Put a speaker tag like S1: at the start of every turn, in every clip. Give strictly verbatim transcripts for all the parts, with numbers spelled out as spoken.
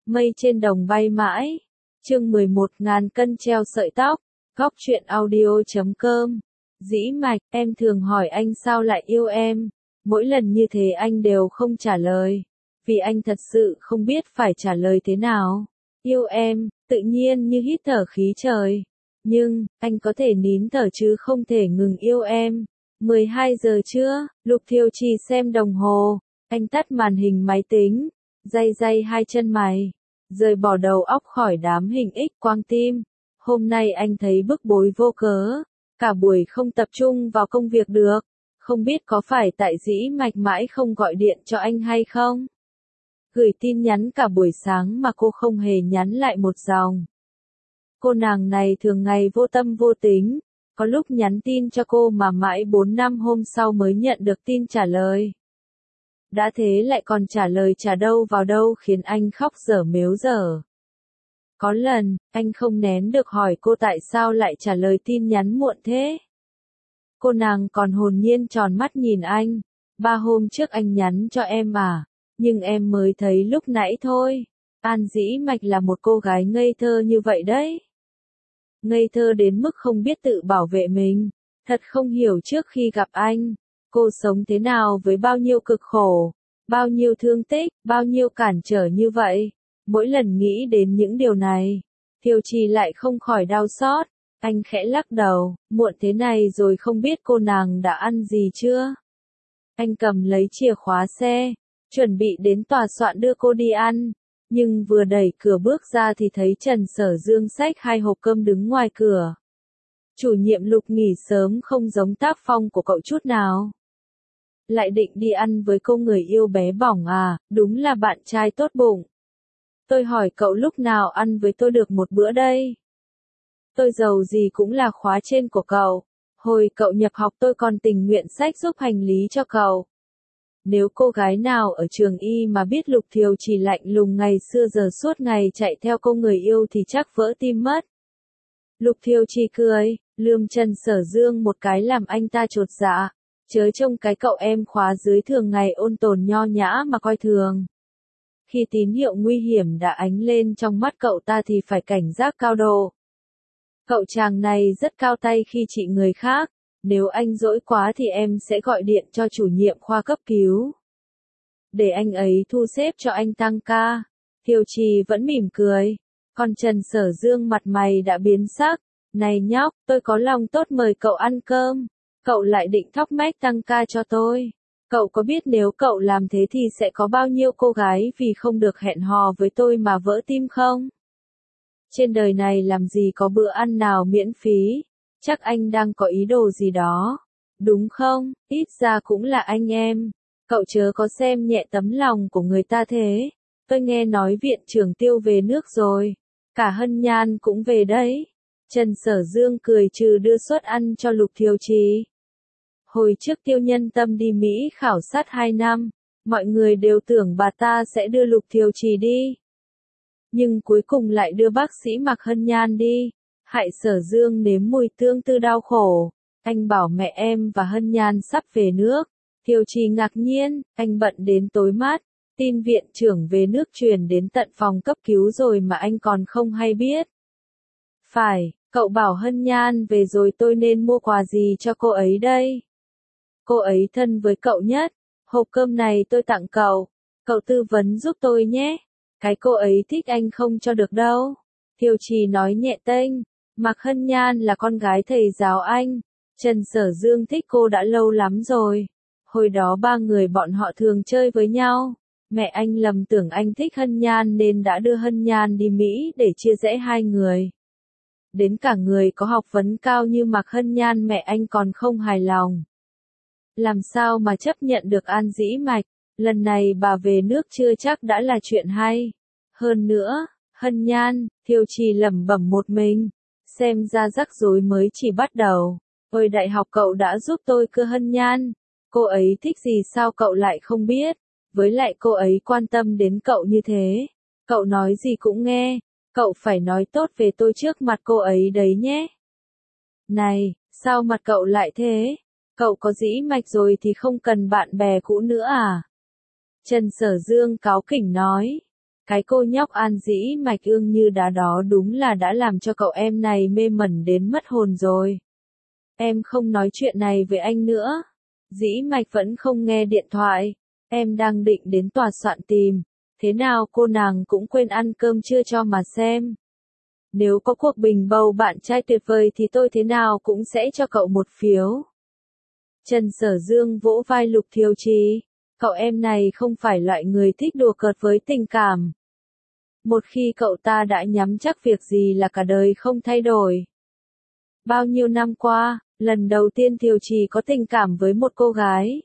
S1: Mây trên đồng bay mãi. Chương mười một ngàn cân treo sợi tóc. Góc truyện audio chấm com. Dĩ Mạch, em thường hỏi anh sao lại yêu em. Mỗi lần như thế anh đều không trả lời. Vì anh thật sự không biết phải trả lời thế nào. Yêu em, tự nhiên như hít thở khí trời. Nhưng, anh có thể nín thở chứ không thể ngừng yêu em. mười hai giờ trưa, Lục Thiều Trì xem đồng hồ. Anh tắt màn hình máy tính. Day day hai chân mày. Rời bỏ đầu óc khỏi đám hình X quang tim. Hôm nay anh thấy bức bối vô cớ. Cả buổi không tập trung vào công việc được. Không biết có phải tại Dĩ Mạch mãi không gọi điện cho anh hay không? Gửi tin nhắn cả buổi sáng mà cô không hề nhắn lại một dòng. Cô nàng này thường ngày vô tâm vô tính. Có lúc nhắn tin cho cô mà mãi bốn năm hôm sau mới nhận được tin trả lời. Đã thế lại còn trả lời trả đâu vào đâu khiến anh khóc dở mếu dở. Có lần, anh không nén được hỏi cô tại sao lại trả lời tin nhắn muộn thế. Cô nàng còn hồn nhiên tròn mắt nhìn anh. Ba hôm trước anh nhắn cho em à, nhưng em mới thấy lúc nãy thôi. An Dĩ Mạch là một cô gái ngây thơ như vậy đấy. Ngây thơ đến mức không biết tự bảo vệ mình. Thật không hiểu trước khi gặp anh, cô sống thế nào với bao nhiêu cực khổ, bao nhiêu thương tích, bao nhiêu cản trở như vậy. Mỗi lần nghĩ đến những điều này, Thiều Trì lại không khỏi đau xót. Anh khẽ lắc đầu, muộn thế này rồi không biết cô nàng đã ăn gì chưa? Anh cầm lấy chìa khóa xe, chuẩn bị đến tòa soạn đưa cô đi ăn. Nhưng vừa đẩy cửa bước ra thì thấy Trần Sở Dương xách hai hộp cơm đứng ngoài cửa. Chủ nhiệm Lục nghỉ sớm không giống tác phong của cậu chút nào. Lại định đi ăn với cô người yêu bé bỏng à, đúng là bạn trai tốt bụng. Tôi hỏi cậu lúc nào ăn với tôi được một bữa đây? Tôi giàu gì cũng là khóa trên của cậu. Hồi cậu nhập học tôi còn tình nguyện xách giúp hành lý cho cậu. Nếu cô gái nào ở trường y mà biết Lục Thiều Trì lạnh lùng ngày xưa giờ suốt ngày chạy theo cô người yêu thì chắc vỡ tim mất. Lục Thiều Trì cười, lườm Trần Sở Dương một cái làm anh ta chột dạ. Chớ trông cái cậu em khóa dưới thường ngày ôn tồn nho nhã mà coi thường. Khi tín hiệu nguy hiểm đã ánh lên trong mắt cậu ta thì phải cảnh giác cao độ. Cậu chàng này rất cao tay khi trị người khác. Nếu anh dỗi quá thì em sẽ gọi điện cho chủ nhiệm khoa cấp cứu. Để anh ấy thu xếp cho anh tăng ca. Thiều Trì vẫn mỉm cười. Còn Trần Sở Dương mặt mày đã biến sắc. Này nhóc, tôi có lòng tốt mời cậu ăn cơm. Cậu lại định thóc mách tăng ca cho tôi. Cậu có biết nếu cậu làm thế thì sẽ có bao nhiêu cô gái vì không được hẹn hò với tôi mà vỡ tim không? Trên đời này làm gì có bữa ăn nào miễn phí. Chắc anh đang có ý đồ gì đó. Đúng không? Ít ra cũng là anh em. Cậu chớ có xem nhẹ tấm lòng của người ta thế. Tôi nghe nói viện trưởng Tiêu về nước rồi. Cả Hân Nhan cũng về đấy. Trần Sở Dương cười trừ đưa suất ăn cho Lục Thiều Trì. Hồi trước Tiêu Nhân Tâm đi Mỹ khảo sát hai năm. Mọi người đều tưởng bà ta sẽ đưa Lục Thiều Trì đi. Nhưng cuối cùng lại đưa bác sĩ Mạc Hân Nhan đi. Hại Sở Dương nếm mùi tương tư đau khổ. Anh bảo mẹ em và Hân Nhan sắp về nước. Thiều Trì ngạc nhiên, anh bận đến tối mát. Tin viện trưởng về nước truyền đến tận phòng cấp cứu rồi mà anh còn không hay biết. Phải, cậu bảo Hân Nhan về rồi tôi nên mua quà gì cho cô ấy đây? Cô ấy thân với cậu nhất. Hộp cơm này tôi tặng cậu. Cậu tư vấn giúp tôi nhé. Cái cô ấy thích anh không cho được đâu. Thiều Trì nói nhẹ tênh. Mạc Hân Nhan là con gái thầy giáo anh. Trần Sở Dương thích cô đã lâu lắm rồi. Hồi đó ba người bọn họ thường chơi với nhau. Mẹ anh lầm tưởng anh thích Hân Nhan nên đã đưa Hân Nhan đi Mỹ để chia rẽ hai người. Đến cả người có học vấn cao như Mạc Hân Nhan mẹ anh còn không hài lòng. Làm sao mà chấp nhận được An Dĩ Mạch. Lần này bà về nước chưa chắc đã là chuyện hay. Hơn nữa, Hân Nhan, Thiều Trì lẩm bẩm một mình. Xem ra rắc rối mới chỉ bắt đầu. Hồi đại học cậu đã giúp tôi cưa Hân Nhan. Cô ấy thích gì sao cậu lại không biết. Với lại cô ấy quan tâm đến cậu như thế. Cậu nói gì cũng nghe. Cậu phải nói tốt về tôi trước mặt cô ấy đấy nhé. Này, sao mặt cậu lại thế? Cậu có Dĩ Mạch rồi thì không cần bạn bè cũ nữa à? Trần Sở Dương cáu kỉnh nói. Cái cô nhóc An Dĩ Mạch ương như đá đó đúng là đã làm cho cậu em này mê mẩn đến mất hồn rồi. Em không nói chuyện này với anh nữa. Dĩ Mạch vẫn không nghe điện thoại. Em đang định đến tòa soạn tìm. Thế nào cô nàng cũng quên ăn cơm trưa cho mà xem. Nếu có cuộc bình bầu bạn trai tuyệt vời thì tôi thế nào cũng sẽ cho cậu một phiếu. Trần Sở Dương vỗ vai Lục Thiều Trì. Cậu em này không phải loại người thích đùa cợt với tình cảm. Một khi cậu ta đã nhắm chắc việc gì là cả đời không thay đổi. Bao nhiêu năm qua, lần đầu tiên Thiều Trì có tình cảm với một cô gái.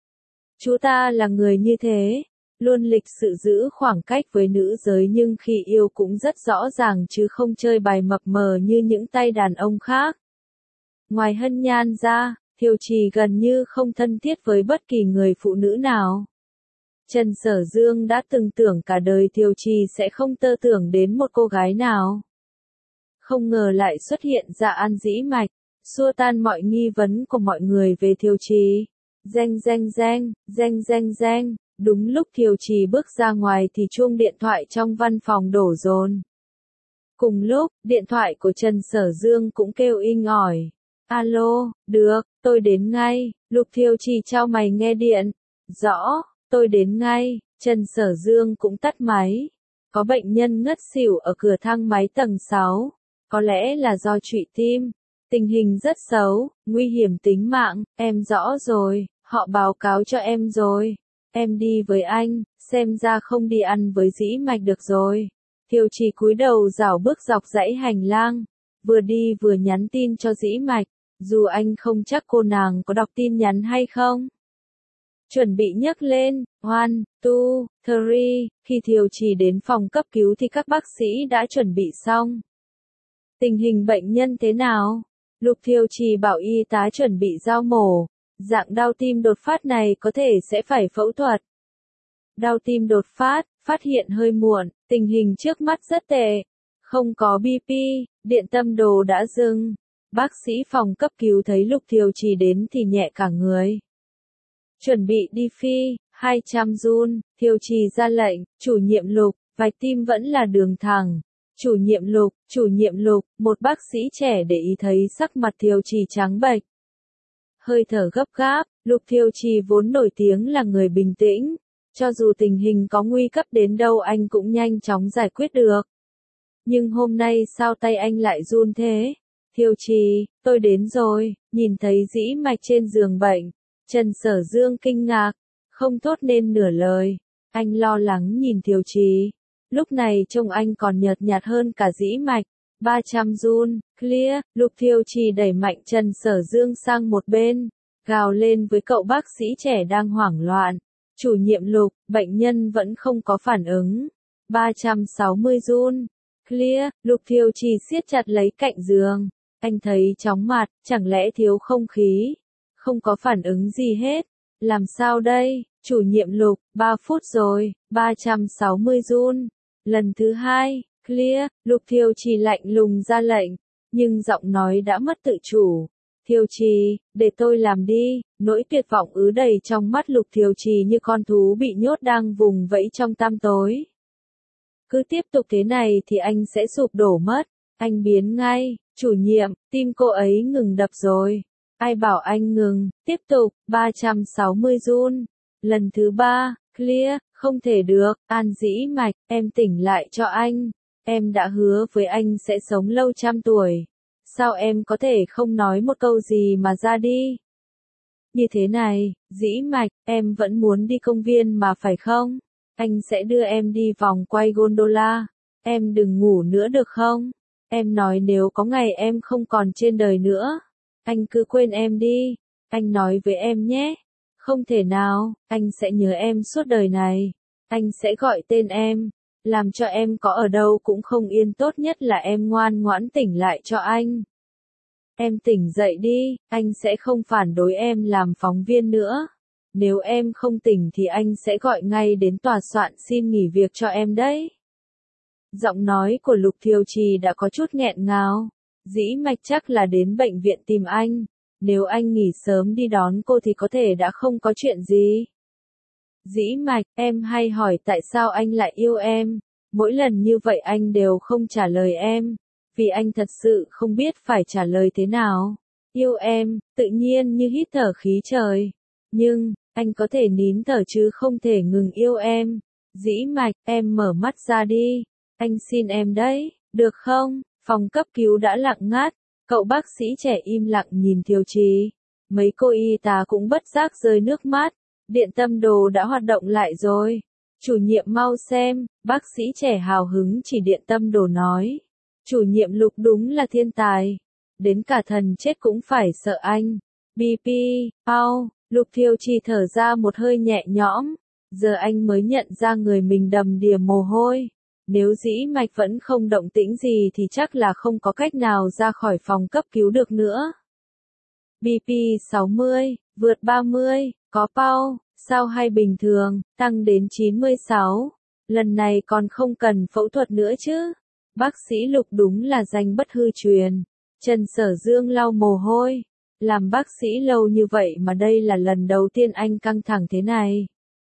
S1: Chú ta là người như thế, luôn lịch sự giữ khoảng cách với nữ giới nhưng khi yêu cũng rất rõ ràng chứ không chơi bài mập mờ như những tay đàn ông khác. Ngoài Hân Nhan ra, Thiều Trì gần như không thân thiết với bất kỳ người phụ nữ nào. Trần Sở Dương đã từng tưởng cả đời Thiều Trì sẽ không tơ tưởng đến một cô gái nào. Không ngờ lại xuất hiện ra An Dĩ Mạch, xua tan mọi nghi vấn của mọi người về Thiều Trì. Reng reng reng, reng reng reng, đúng lúc Thiều Trì bước ra ngoài thì chuông điện thoại trong văn phòng đổ dồn. Cùng lúc, điện thoại của Trần Sở Dương cũng kêu inh ỏi. Alo, được, tôi đến ngay. Lục Thiều Trì chau mày nghe điện. Rõ, tôi đến ngay. Trần Sở Dương cũng tắt máy. Có bệnh nhân ngất xỉu ở cửa thang máy tầng sáu. Có lẽ là do trụy tim. Tình hình rất xấu, nguy hiểm tính mạng. Em rõ rồi, họ báo cáo cho em rồi. Em đi với anh, xem ra không đi ăn với Dĩ Mạch được rồi. Thiều Trì cúi đầu rảo bước dọc dãy hành lang. Vừa đi vừa nhắn tin cho Dĩ Mạch. Dù anh không chắc cô nàng có đọc tin nhắn hay không. Chuẩn bị nhấc lên, one, two, three, khi Thiều Trì đến phòng cấp cứu thì các bác sĩ đã chuẩn bị xong. Tình hình bệnh nhân thế nào? Lục Thiều Trì bảo y tá chuẩn bị dao mổ. Dạng đau tim đột phát này có thể sẽ phải phẫu thuật. Đau tim đột phát, phát hiện hơi muộn, tình hình trước mắt rất tệ. Không có bê pê, điện tâm đồ đã dừng. Bác sĩ phòng cấp cứu thấy Lục Thiều Trì đến thì nhẹ cả người. Chuẩn bị đi phi, hai trăm run, Thiều Trì ra lệnh, chủ nhiệm Lục, vạch tim vẫn là đường thẳng. Chủ nhiệm Lục, chủ nhiệm Lục, một bác sĩ trẻ để ý thấy sắc mặt Thiều Trì trắng bệch. Hơi thở gấp gáp, Lục Thiều Trì vốn nổi tiếng là người bình tĩnh. Cho dù tình hình có nguy cấp đến đâu anh cũng nhanh chóng giải quyết được. Nhưng hôm nay sao tay anh lại run thế? Thiều Trì, tôi đến rồi, nhìn thấy Dĩ Mạch trên giường bệnh. Trần Sở Dương kinh ngạc, không thốt nên nửa lời. Anh lo lắng nhìn Thiều Trì. Lúc này trông anh còn nhợt nhạt hơn cả Dĩ Mạch. ba trăm run, clear, Lục Thiều Trì đẩy mạnh Trần Sở Dương sang một bên. Gào lên với cậu bác sĩ trẻ đang hoảng loạn. Chủ nhiệm Lục, bệnh nhân vẫn không có phản ứng. ba trăm sáu mươi run, clear, Lục Thiều Trì siết chặt lấy cạnh giường. Anh thấy chóng mặt, chẳng lẽ thiếu không khí? Không có phản ứng gì hết. Làm sao đây? Chủ nhiệm Lục, ba phút rồi, ba trăm sáu mươi run. Lần thứ hai, clear, Lục Thiều Trì lạnh lùng ra lệnh, nhưng giọng nói đã mất tự chủ. Thiều Trì, để tôi làm đi, nỗi tuyệt vọng ứ đầy trong mắt Lục Thiều Trì như con thú bị nhốt đang vùng vẫy trong tăm tối. Cứ tiếp tục thế này thì anh sẽ sụp đổ mất, anh biến ngay, chủ nhiệm, tim cô ấy ngừng đập rồi. Ai bảo anh ngừng, tiếp tục, ba trăm sáu mươi run. Lần thứ ba, clear, không thể được, An Dĩ Mạch, em tỉnh lại cho anh. Em đã hứa với anh sẽ sống lâu trăm tuổi. Sao em có thể không nói một câu gì mà ra đi? Như thế này, Dĩ Mạch, em vẫn muốn đi công viên mà phải không? Anh sẽ đưa em đi vòng quay gondola. Em đừng ngủ nữa được không? Em nói nếu có ngày em không còn trên đời nữa, anh cứ quên em đi. Anh nói với em nhé. Không thể nào, anh sẽ nhớ em suốt đời này. Anh sẽ gọi tên em. Làm cho em có ở đâu cũng không yên, tốt nhất là em ngoan ngoãn tỉnh lại cho anh. Em tỉnh dậy đi, anh sẽ không phản đối em làm phóng viên nữa. Nếu em không tỉnh thì anh sẽ gọi ngay đến tòa soạn xin nghỉ việc cho em đấy. Giọng nói của Lục Thiều Trì đã có chút nghẹn ngào. Dĩ Mạch chắc là đến bệnh viện tìm anh. Nếu anh nghỉ sớm đi đón cô thì có thể đã không có chuyện gì. Dĩ Mạch, em hay hỏi tại sao anh lại yêu em. Mỗi lần như vậy anh đều không trả lời em, vì anh thật sự không biết phải trả lời thế nào. Yêu em, tự nhiên như hít thở khí trời. Nhưng, anh có thể nín thở chứ không thể ngừng yêu em. Dĩ Mạch, em mở mắt ra đi. Anh xin em đấy, được không? Phòng cấp cứu đã lặng ngắt. Cậu bác sĩ trẻ im lặng nhìn Thiều Trì. Mấy cô y tá cũng bất giác rơi nước mắt. Điện tâm đồ đã hoạt động lại rồi. Chủ nhiệm mau xem, bác sĩ trẻ hào hứng chỉ điện tâm đồ nói. Chủ nhiệm Lục đúng là thiên tài. Đến cả thần chết cũng phải sợ anh. bê pê, ao, Lục Thiều Trì thở ra một hơi nhẹ nhõm. Giờ anh mới nhận ra người mình đầm đìa mồ hôi. Nếu Dĩ Mạch vẫn không động tĩnh gì thì chắc là không có cách nào ra khỏi phòng cấp cứu được nữa. bê pê sáu mươi, vượt ba mươi, có pau, sao hay bình thường, tăng đến chín mươi sáu. Lần này còn không cần phẫu thuật nữa chứ. Bác sĩ Lục đúng là danh bất hư truyền. Trần Sở Dương lau mồ hôi. Làm bác sĩ lâu như vậy mà đây là lần đầu tiên anh căng thẳng thế này.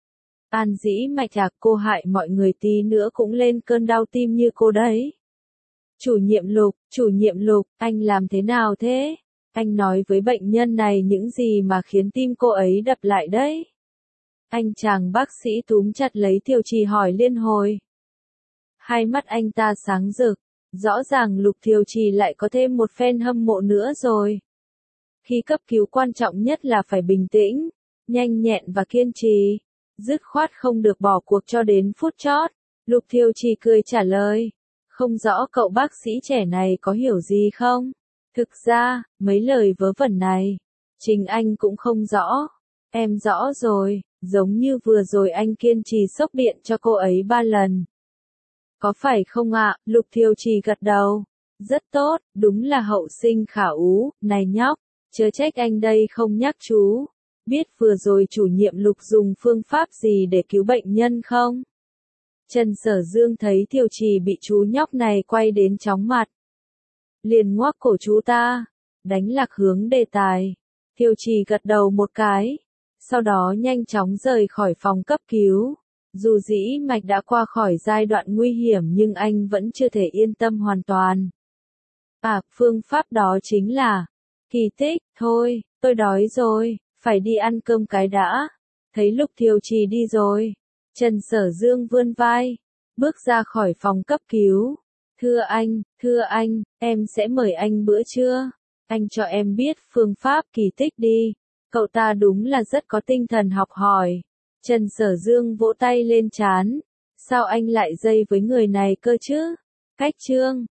S1: An Dĩ Mạch à, cô hại mọi người tí nữa cũng lên cơn đau tim như cô đấy. Chủ nhiệm Lục, chủ nhiệm Lục, anh làm thế nào thế? Anh nói với bệnh nhân này những gì mà khiến tim cô ấy đập lại đấy? Anh chàng bác sĩ túm chặt lấy Thiều Trì hỏi liên hồi. Hai mắt anh ta sáng rực, rõ ràng Lục Thiều Trì lại có thêm một fan hâm mộ nữa rồi. Khi cấp cứu quan trọng nhất là phải bình tĩnh, nhanh nhẹn và kiên trì, dứt khoát không được bỏ cuộc cho đến phút chót. Lục Thiều Trì cười trả lời, không rõ cậu bác sĩ trẻ này có hiểu gì không? Thực ra, mấy lời vớ vẩn này, chính anh cũng không rõ. Em rõ rồi, giống như vừa rồi anh kiên trì sốc điện cho cô ấy ba lần. Có phải không ạ? Lục Thiều Trì gật đầu. Rất tốt, đúng là hậu sinh khả ú, này nhóc, chớ trách anh đây không nhắc chú. Biết vừa rồi chủ nhiệm Lục dùng phương pháp gì để cứu bệnh nhân không? Trần Sở Dương thấy Thiều Trì bị chú nhóc này quay đến chóng mặt. Liền ngoác cổ chú ta, đánh lạc hướng đề tài. Thiều Trì gật đầu một cái, sau đó nhanh chóng rời khỏi phòng cấp cứu. Dù Dĩ Mạch đã qua khỏi giai đoạn nguy hiểm nhưng anh vẫn chưa thể yên tâm hoàn toàn. À, phương pháp đó chính là kỳ tích, thôi, tôi đói rồi, phải đi ăn cơm cái đã. Thấy Lục Thiều Trì đi rồi, Trần Sở Dương vươn vai, bước ra khỏi phòng cấp cứu. Thưa anh, thưa anh, em sẽ mời anh bữa trưa. Anh cho em biết phương pháp kỳ tích đi. Cậu ta đúng là rất có tinh thần học hỏi. Trần Sở Dương vỗ tay lên trán. Sao anh lại dây với người này cơ chứ? Cách chương